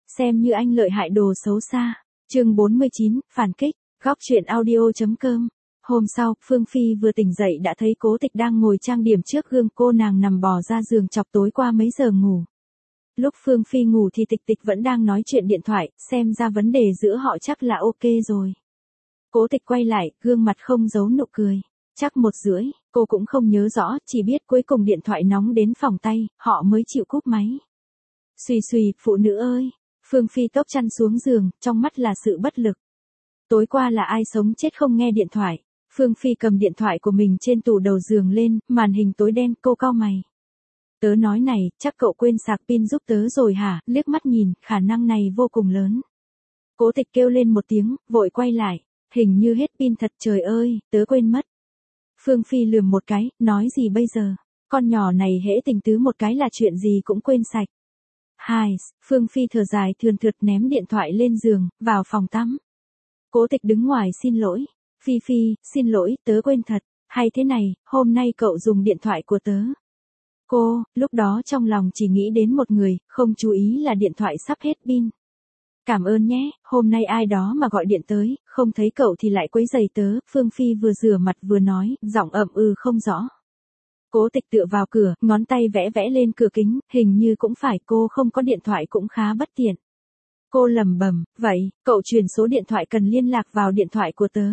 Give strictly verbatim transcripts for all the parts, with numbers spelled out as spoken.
xem như anh lợi hại đồ xấu xa. Chương bốn mươi chín, phản kích, góc truyện audio.com. Hôm sau, Phương Phi vừa tỉnh dậy đã thấy Cố Tịch đang ngồi trang điểm trước gương, cô nàng nằm bò ra giường chọc tối qua mấy giờ ngủ. Lúc Phương Phi ngủ thì Tịch Tịch vẫn đang nói chuyện điện thoại, xem ra vấn đề giữa họ chắc là ok rồi. Cố Tịch quay lại, gương mặt không giấu nụ cười. Chắc một rưỡi, cô cũng không nhớ rõ, chỉ biết cuối cùng điện thoại nóng đến phòng tay, họ mới chịu cúp máy. Xùy xùy, phụ nữ ơi. Phương Phi tốc chăn xuống giường, trong mắt là sự bất lực. Tối qua là ai sống chết không nghe điện thoại. Phương Phi cầm điện thoại của mình trên tủ đầu giường lên, màn hình tối đen, cô cau mày. Tớ nói này, chắc cậu quên sạc pin giúp tớ rồi hả? Liếc mắt nhìn, khả năng này vô cùng lớn. Cố Tịch kêu lên một tiếng, vội quay lại. Hình như hết pin thật, trời ơi, tớ quên mất. Phương Phi lườm một cái, nói gì bây giờ? Con nhỏ này hễ tình tứ một cái là chuyện gì cũng quên sạch. Hai, Phương Phi thở dài thườn thượt ném điện thoại lên giường, vào phòng tắm. Cố Tịch đứng ngoài xin lỗi. Phi Phi, xin lỗi, tớ quên thật. Hay thế này, hôm nay cậu dùng điện thoại của tớ. Cô, lúc đó trong lòng chỉ nghĩ đến một người, không chú ý là điện thoại sắp hết pin. Cảm ơn nhé, hôm nay ai đó mà gọi điện tới, không thấy cậu thì lại quấy rầy tớ. Phương Phi vừa rửa mặt vừa nói, giọng ậm ừ không rõ. Cố Tịch tựa vào cửa, ngón tay vẽ vẽ lên cửa kính, hình như cũng phải, cô không có điện thoại cũng khá bất tiện. Cô lẩm bẩm, vậy, cậu truyền số điện thoại cần liên lạc vào điện thoại của tớ.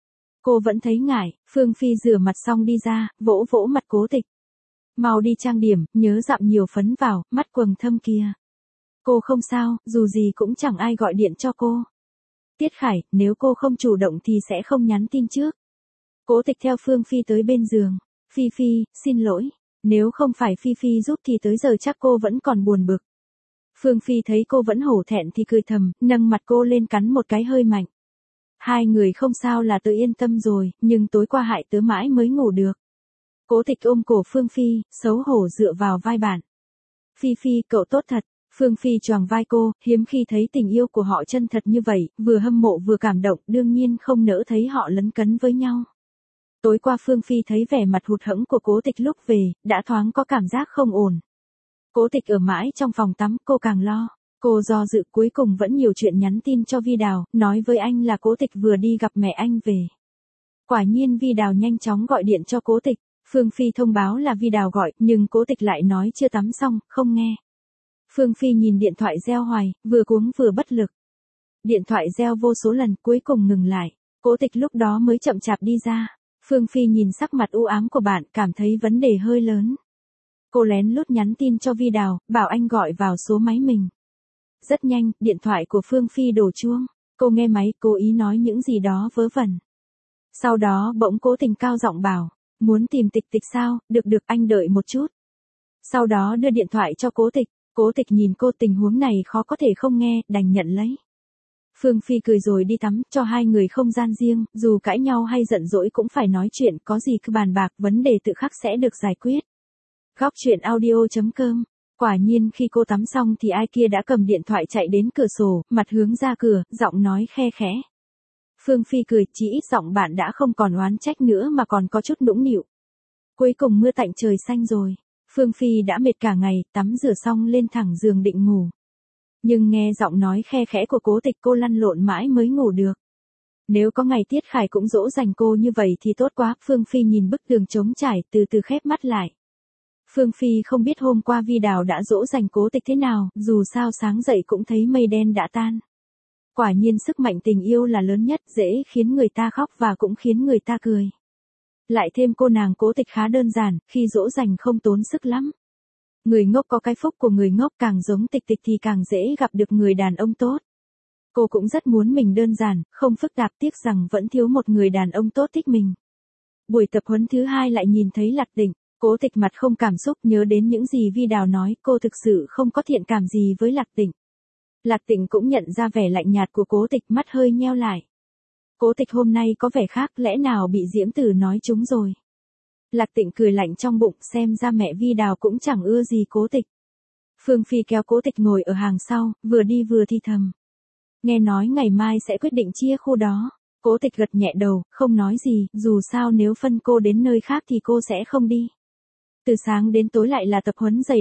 Cô vẫn thấy ngại. Phương Phi rửa mặt xong đi ra, vỗ vỗ mặt Cố Tịch. Mau đi trang điểm, nhớ dặm nhiều phấn vào, mắt quầng thâm kia. Cô không sao, dù gì cũng chẳng ai gọi điện cho cô. Tiết Khải, nếu cô không chủ động thì sẽ không nhắn tin trước. Cố Tịch theo Phương Phi tới bên giường. Phi Phi, xin lỗi. Nếu không phải Phi Phi giúp thì tới giờ chắc cô vẫn còn buồn bực. Phương Phi thấy cô vẫn hổ thẹn thì cười thầm, nâng mặt cô lên cắn một cái hơi mạnh. Hai người không sao là tớ yên tâm rồi, nhưng tối qua hại tớ mãi mới ngủ được. Cố Tịch ôm cổ Phương Phi, xấu hổ dựa vào vai bạn. Phi Phi, cậu tốt thật. Phương Phi choàng vai cô, hiếm khi thấy tình yêu của họ chân thật như vậy, vừa hâm mộ vừa cảm động, đương nhiên không nỡ thấy họ lấn cấn với nhau. Tối qua Phương Phi thấy vẻ mặt hụt hẫng của Cố Tịch lúc về, đã thoáng có cảm giác không ổn. Cố Tịch ở mãi trong phòng tắm, cô càng lo. Cô do dự cuối cùng vẫn nhiều chuyện nhắn tin cho Vi Đào, nói với anh là Cố Tịch vừa đi gặp mẹ anh về. Quả nhiên Vi Đào nhanh chóng gọi điện cho Cố Tịch. Phương Phi thông báo là Vi Đào gọi, nhưng Cố Tịch lại nói chưa tắm xong, không nghe. Phương Phi nhìn điện thoại reo hoài, vừa cuống vừa bất lực. Điện thoại reo vô số lần, cuối cùng ngừng lại. Cố Tịch lúc đó mới chậm chạp đi ra. Phương Phi nhìn sắc mặt u ám của bạn, cảm thấy vấn đề hơi lớn. Cô lén lút nhắn tin cho Vi Đào, bảo anh gọi vào số máy mình. Rất nhanh, điện thoại của Phương Phi đổ chuông. Cô nghe máy, cố ý nói những gì đó vớ vẩn. Sau đó bỗng Cố Tình cao giọng bảo, muốn tìm Tịch Tịch sao, được được anh đợi một chút. Sau đó đưa điện thoại cho Cố Tịch. Cố Tịch nhìn cô, tình huống này khó có thể không nghe, đành nhận lấy. Phương Phi cười rồi đi tắm, cho hai người không gian riêng, dù cãi nhau hay giận dỗi cũng phải nói chuyện, có gì cứ bàn bạc, vấn đề tự khắc sẽ được giải quyết. Góc truyện audio.com. Quả nhiên khi cô tắm xong thì ai kia đã cầm điện thoại chạy đến cửa sổ, mặt hướng ra cửa, giọng nói khe khẽ. Phương Phi cười, chỉ ít giọng bạn đã không còn oán trách nữa mà còn có chút nũng nịu. Cuối cùng mưa tạnh trời xanh rồi. Phương Phi đã mệt cả ngày, tắm rửa xong lên thẳng giường định ngủ. Nhưng nghe giọng nói khe khẽ của Cố Tịch cô lăn lộn mãi mới ngủ được. Nếu có ngày Tiết Khải cũng dỗ dành cô như vậy thì tốt quá. Phương Phi nhìn bức tường trống trải, từ từ khép mắt lại. Phương Phi không biết hôm qua Vi Đào đã dỗ dành Cố Tịch thế nào, dù sao sáng dậy cũng thấy mây đen đã tan. Quả nhiên sức mạnh tình yêu là lớn nhất, dễ khiến người ta khóc và cũng khiến người ta cười. Lại thêm cô nàng Cố Tịch khá đơn giản, khi dỗ dành không tốn sức lắm. Người ngốc có cái phúc của người ngốc, càng giống Tịch Tịch thì càng dễ gặp được người đàn ông tốt. Cô cũng rất muốn mình đơn giản, không phức tạp, tiếc rằng vẫn thiếu một người đàn ông tốt thích mình. Buổi tập huấn thứ hai lại nhìn thấy Lạc Tịnh. Cố Tịch mặt không cảm xúc, nhớ đến những gì Vi Đào nói, cô thực sự không có thiện cảm gì với Lạc Tịnh. Lạc Tịnh cũng nhận ra vẻ lạnh nhạt của Cố Tịch, mắt hơi nheo lại. Cố Tịch hôm nay có vẻ khác, lẽ nào bị Diễm Tử nói trúng rồi. Lạc Tịnh cười lạnh trong bụng, xem ra mẹ Vi Đào cũng chẳng ưa gì Cố Tịch. Phương Phi kéo Cố Tịch ngồi ở hàng sau, vừa đi vừa thi thầm. Nghe nói ngày mai sẽ quyết định chia khu đó. Cố Tịch gật nhẹ đầu, không nói gì, dù sao nếu phân cô đến nơi khác thì cô sẽ không đi. Từ sáng đến tối lại là tập huấn dày đặc,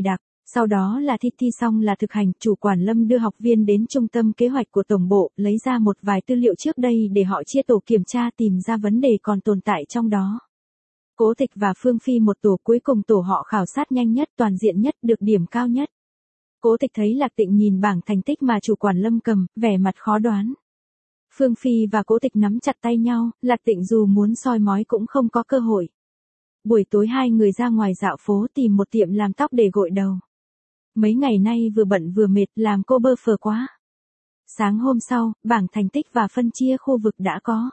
Sau đó là thi thi xong là thực hành, chủ quản Lâm đưa học viên đến trung tâm kế hoạch của tổng bộ, lấy ra một vài tư liệu trước đây để họ chia tổ kiểm tra tìm ra vấn đề còn tồn tại trong đó. Cố Tịch và Phương Phi một tổ, cuối cùng tổ họ khảo sát nhanh nhất, toàn diện nhất, được điểm cao nhất. Cố Tịch thấy Lạc Tịnh nhìn bảng thành tích mà chủ quản Lâm cầm, vẻ mặt khó đoán. Phương Phi và Cố Tịch nắm chặt tay nhau, Lạc Tịnh dù muốn soi mói cũng không có cơ hội. Buổi tối hai người ra ngoài dạo phố tìm một tiệm làm tóc để gội đầu. Mấy ngày nay vừa bận vừa mệt, làm cô bơ phờ quá. Sáng hôm sau, bảng thành tích và phân chia khu vực đã có.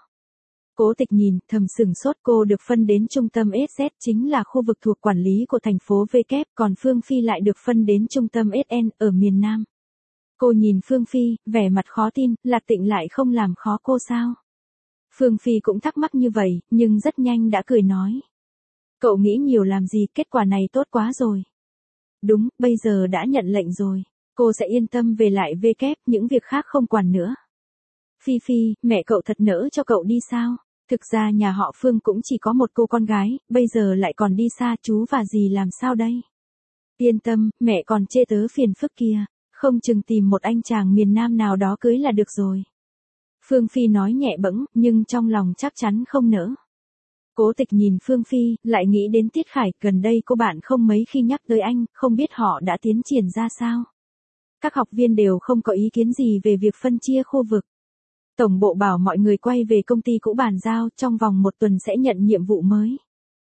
Cố Tịch nhìn, thầm sửng sốt, cô được phân đến trung tâm ét dét, chính là khu vực thuộc quản lý của thành phố W, còn Phương Phi lại được phân đến trung tâm ét en, ở miền Nam. Cô nhìn Phương Phi, vẻ mặt khó tin, Lạc Tịnh lại không làm khó cô sao? Phương Phi cũng thắc mắc như vậy, nhưng rất nhanh đã cười nói. Cậu nghĩ nhiều làm gì, kết quả này tốt quá rồi. Đúng, bây giờ đã nhận lệnh rồi. Cô sẽ yên tâm về lại W, những việc khác không quản nữa. Phi Phi, mẹ cậu thật nỡ cho cậu đi sao? Thực ra nhà họ Phương cũng chỉ có một cô con gái, bây giờ lại còn đi xa, chú và dì làm sao đây? Yên tâm, mẹ còn chê tớ phiền phức kia, không chừng tìm một anh chàng miền Nam nào đó cưới là được rồi. Phương Phi nói nhẹ bẫng, nhưng trong lòng chắc chắn không nỡ. Cố Tịch nhìn Phương Phi, lại nghĩ đến Tiết Khải, gần đây cô bạn không mấy khi nhắc tới anh, không biết họ đã tiến triển ra sao. Các học viên đều không có ý kiến gì về việc phân chia khu vực. Tổng bộ bảo mọi người quay về công ty cũ bàn giao, trong vòng một tuần sẽ nhận nhiệm vụ mới.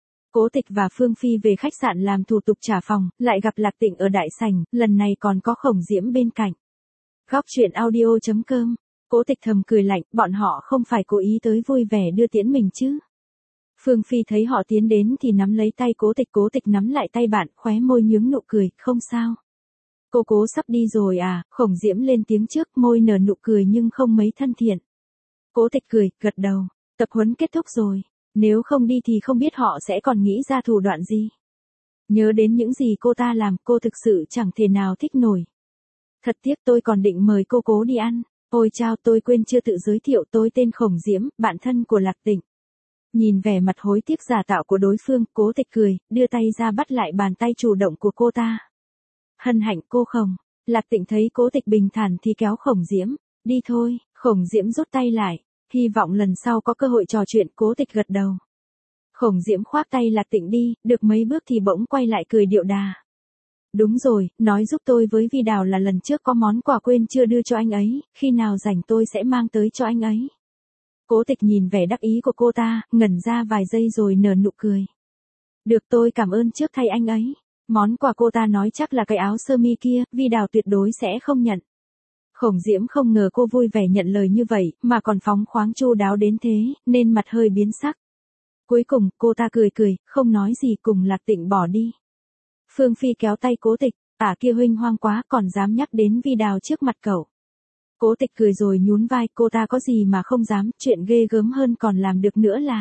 Cố Tịch và Phương Phi về khách sạn làm thủ tục trả phòng, lại gặp Lạc Tịnh ở đại sảnh, lần này còn có Khổng Diễm bên cạnh. Góc truyện audio chấm com. Cố Tịch thầm cười lạnh, bọn họ không phải cố ý tới vui vẻ đưa tiễn mình chứ. Phương Phi thấy họ tiến đến thì nắm lấy tay Cố Tịch, Cố Tịch nắm lại tay bạn, khóe môi nhướng nụ cười, không sao. Cô Cố sắp đi rồi à? Khổng Diễm lên tiếng trước, môi nở nụ cười nhưng không mấy thân thiện. Cố Tịch cười, gật đầu, tập huấn kết thúc rồi, nếu không đi thì không biết họ sẽ còn nghĩ ra thủ đoạn gì. Nhớ đến những gì cô ta làm, cô thực sự chẳng thể nào thích nổi. Thật tiếc, tôi còn định mời cô Cố đi ăn. Ôi chao, tôi quên chưa tự giới thiệu, tôi tên Khổng Diễm, bạn thân của Lạc Tịnh. Nhìn vẻ mặt hối tiếc giả tạo của đối phương, Cố Tịch cười, đưa tay ra bắt lại bàn tay chủ động của cô ta. Hân hạnh cô Khổng. Lạc Tịnh thấy Cố Tịch bình thản thì kéo Khổng Diễm, đi thôi. Khổng Diễm rút tay lại, hy vọng lần sau có cơ hội trò chuyện. Cố Tịch gật đầu. Khổng Diễm khoác tay Lạc Tịnh đi, được mấy bước thì bỗng quay lại cười điệu đà. Đúng rồi, nói giúp tôi với Vi Đào là lần trước có món quà quên chưa đưa cho anh ấy, khi nào rảnh tôi sẽ mang tới cho anh ấy. Cố Tịch nhìn vẻ đắc ý của cô ta, ngẩn ra vài giây rồi nở nụ cười. Được, tôi cảm ơn trước thay anh ấy. Món quà cô ta nói chắc là cái áo sơ mi kia, Vi Đào tuyệt đối sẽ không nhận. Khổng Diễm không ngờ cô vui vẻ nhận lời như vậy, mà còn phóng khoáng chu đáo đến thế, nên mặt hơi biến sắc. Cuối cùng, cô ta cười cười, không nói gì, cùng Lạc Tịnh bỏ đi. Phương Phi kéo tay Cố Tịch, ả kia huênh hoang quá, còn dám nhắc đến Vi Đào trước mặt cậu. Cố Tịch cười rồi nhún vai, cô ta có gì mà không dám, chuyện ghê gớm hơn còn làm được nữa là.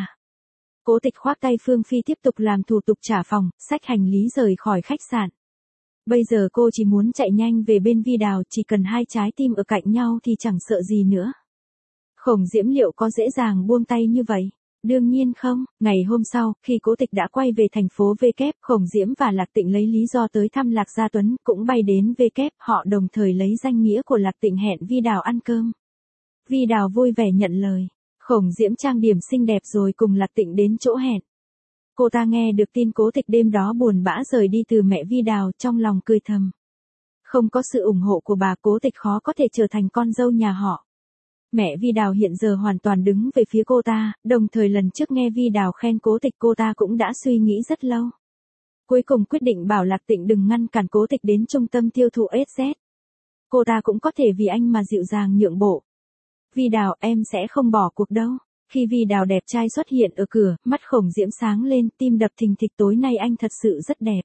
Cố Tịch khoác tay Phương Phi tiếp tục làm thủ tục trả phòng, xách hành lý rời khỏi khách sạn. Bây giờ cô chỉ muốn chạy nhanh về bên Vi Đào, chỉ cần hai trái tim ở cạnh nhau thì chẳng sợ gì nữa. Khổng Diễm liệu có dễ dàng buông tay như vậy? Đương nhiên không. Ngày hôm sau, khi Cố Tịch đã quay về thành phố W, Khổng Diễm và Lạc Tịnh lấy lý do tới thăm Lạc Gia Tuấn, cũng bay đến W, họ đồng thời lấy danh nghĩa của Lạc Tịnh hẹn Vi Đào ăn cơm. Vi Đào vui vẻ nhận lời. Khổng Diễm trang điểm xinh đẹp rồi cùng Lạc Tịnh đến chỗ hẹn. Cô ta nghe được tin Cố Tịch đêm đó buồn bã rời đi từ mẹ Vi Đào, trong lòng cười thầm. Không có sự ủng hộ của bà, Cố Tịch khó có thể trở thành con dâu nhà họ. Mẹ Vi Đào hiện giờ hoàn toàn đứng về phía cô ta, đồng thời lần trước nghe Vi Đào khen Cố Tịch cô ta cũng đã suy nghĩ rất lâu. Cuối cùng quyết định bảo Lạc Tịnh đừng ngăn cản Cố Tịch đến trung tâm tiêu thụ ét dét. Cô ta cũng có thể vì anh mà dịu dàng nhượng bộ. Vi Đào, em sẽ không bỏ cuộc đâu. Khi Vi Đào đẹp trai xuất hiện ở cửa, mắt Khổng Diễm sáng lên, tim đập thình thịch, tối nay anh thật sự rất đẹp.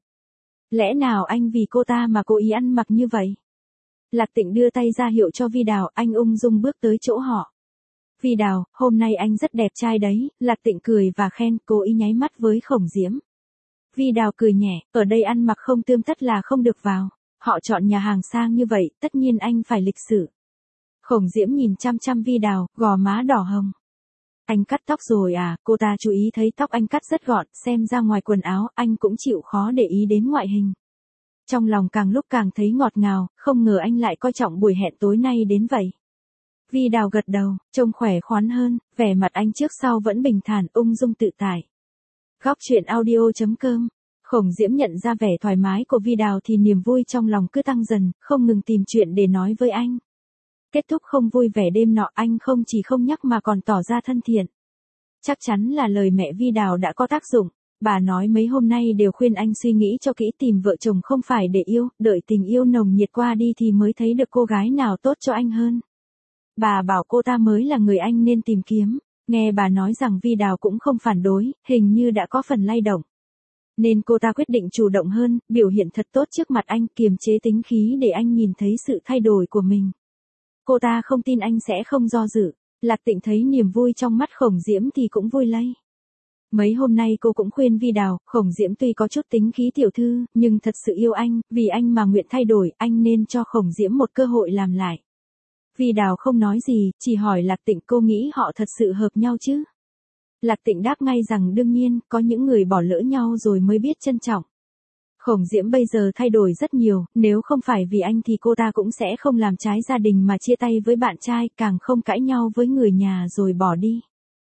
Lẽ nào anh vì cô ta mà cố ý ăn mặc như vậy? Lạc Tịnh đưa tay ra hiệu cho Vi Đào, anh ung dung bước tới chỗ họ. Vi Đào, hôm nay anh rất đẹp trai đấy. Lạc Tịnh cười và khen, cố ý nháy mắt với Khổng Diễm. Vi Đào cười nhẹ, ở đây ăn mặc không tươm tất là không được vào. Họ chọn nhà hàng sang như vậy, tất nhiên anh phải lịch sự. Khổng Diễm nhìn chăm chăm Vi Đào, gò má đỏ hồng. Anh cắt tóc rồi à? Cô ta chú ý thấy tóc anh cắt rất gọn, xem ra ngoài quần áo, anh cũng chịu khó để ý đến ngoại hình. Trong lòng càng lúc càng thấy ngọt ngào, không ngờ anh lại coi trọng buổi hẹn tối nay đến vậy. Vi Đào gật đầu, trông khỏe khoắn hơn, vẻ mặt anh trước sau vẫn bình thản, ung dung tự tại. Góc truyện audio chấm com. Khổng Diễm nhận ra vẻ thoải mái của Vi Đào thì niềm vui trong lòng cứ tăng dần, không ngừng tìm chuyện để nói với anh. Kết thúc không vui vẻ đêm nọ, anh không chỉ không nhắc mà còn tỏ ra thân thiện. Chắc chắn là lời mẹ Vi Đào đã có tác dụng. Bà nói mấy hôm nay đều khuyên anh suy nghĩ cho kỹ, tìm vợ chồng không phải để yêu, đợi tình yêu nồng nhiệt qua đi thì mới thấy được cô gái nào tốt cho anh hơn. Bà bảo cô ta mới là người anh nên tìm kiếm. Nghe bà nói rằng Vi Đào cũng không phản đối, hình như đã có phần lay động. Nên cô ta quyết định chủ động hơn, biểu hiện thật tốt trước mặt anh, kiềm chế tính khí để anh nhìn thấy sự thay đổi của mình. Cô ta không tin anh sẽ không do dự. Lạc Tịnh thấy niềm vui trong mắt Khổng Diễm thì cũng vui lây. Mấy hôm nay cô cũng khuyên Vi Đào, Khổng Diễm tuy có chút tính khí tiểu thư, nhưng thật sự yêu anh, vì anh mà nguyện thay đổi, anh nên cho Khổng Diễm một cơ hội làm lại. Vi Đào không nói gì, chỉ hỏi Lạc Tịnh cô nghĩ họ thật sự hợp nhau chứ? Lạc Tịnh đáp ngay rằng đương nhiên, có những người bỏ lỡ nhau rồi mới biết trân trọng. Khổng Diễm bây giờ thay đổi rất nhiều, nếu không phải vì anh thì cô ta cũng sẽ không làm trái gia đình mà chia tay với bạn trai, càng không cãi nhau với người nhà rồi bỏ đi.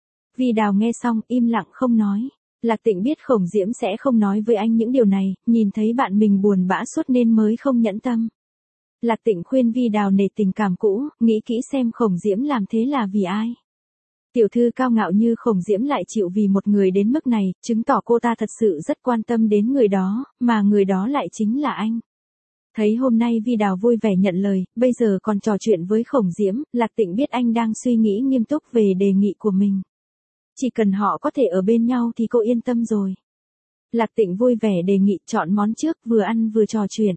Vi Đào nghe xong, im lặng không nói. Lạc Tịnh biết Khổng Diễm sẽ không nói với anh những điều này, nhìn thấy bạn mình buồn bã suốt nên mới không nhẫn tâm. Lạc Tịnh khuyên Vi Đào nể tình cảm cũ, nghĩ kỹ xem Khổng Diễm làm thế là vì ai. Tiểu thư cao ngạo như Khổng Diễm lại chịu vì một người đến mức này, chứng tỏ cô ta thật sự rất quan tâm đến người đó, mà người đó lại chính là anh. Thấy hôm nay Vi Đào vui vẻ nhận lời, bây giờ còn trò chuyện với Khổng Diễm, Lạc Tịnh biết anh đang suy nghĩ nghiêm túc về đề nghị của mình. Chỉ cần họ có thể ở bên nhau thì cô yên tâm rồi. Lạc Tịnh vui vẻ đề nghị chọn món trước, vừa ăn vừa trò chuyện.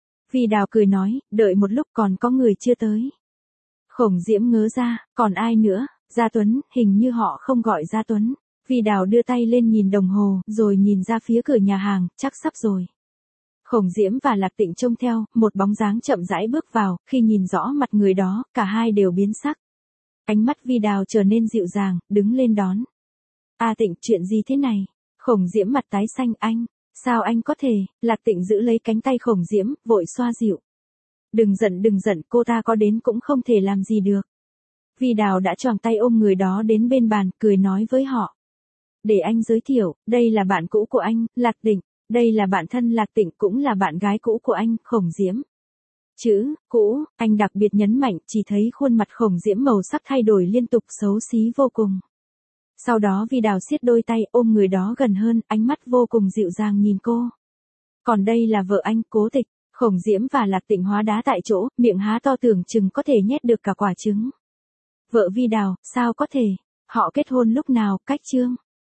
Vi Đào cười nói, đợi một lúc còn có người chưa tới. Khổng Diễm ngớ ra, còn ai nữa? Gia Tuấn, hình như họ không gọi Gia Tuấn. Vi Đào đưa tay lên nhìn đồng hồ, rồi nhìn ra phía cửa nhà hàng, chắc sắp rồi. Khổng Diễm và Lạc Tịnh trông theo, một bóng dáng chậm rãi bước vào, khi nhìn rõ mặt người đó, cả hai đều biến sắc. Ánh mắt Vi Đào trở nên dịu dàng, đứng lên đón. A Tịnh, chuyện gì thế này? Khổng Diễm mặt tái xanh, anh, sao anh có thể? Lạc Tịnh giữ lấy cánh tay Khổng Diễm, vội xoa dịu. Đừng giận đừng giận, cô ta có đến cũng không thể làm gì được. Vi Đào đã choàng tay ôm người đó đến bên bàn, cười nói với họ. Để anh giới thiệu, đây là bạn cũ của anh, Lạc Tịnh, đây là bạn thân Lạc Tịnh cũng là bạn gái cũ của anh, Khổng Diễm. Chữ, cũ, anh đặc biệt nhấn mạnh, chỉ thấy khuôn mặt Khổng Diễm màu sắc thay đổi liên tục, xấu xí vô cùng. Sau đó Vi Đào siết đôi tay ôm người đó gần hơn, ánh mắt vô cùng dịu dàng nhìn cô. Còn đây là vợ anh, Cố Tịch. Khổng Diễm và Lạc Tịnh hóa đá tại chỗ, miệng há to tưởng chừng có thể nhét được cả quả trứng. Vợ Vi Đào, sao có thể? Họ kết hôn lúc nào, cách chương?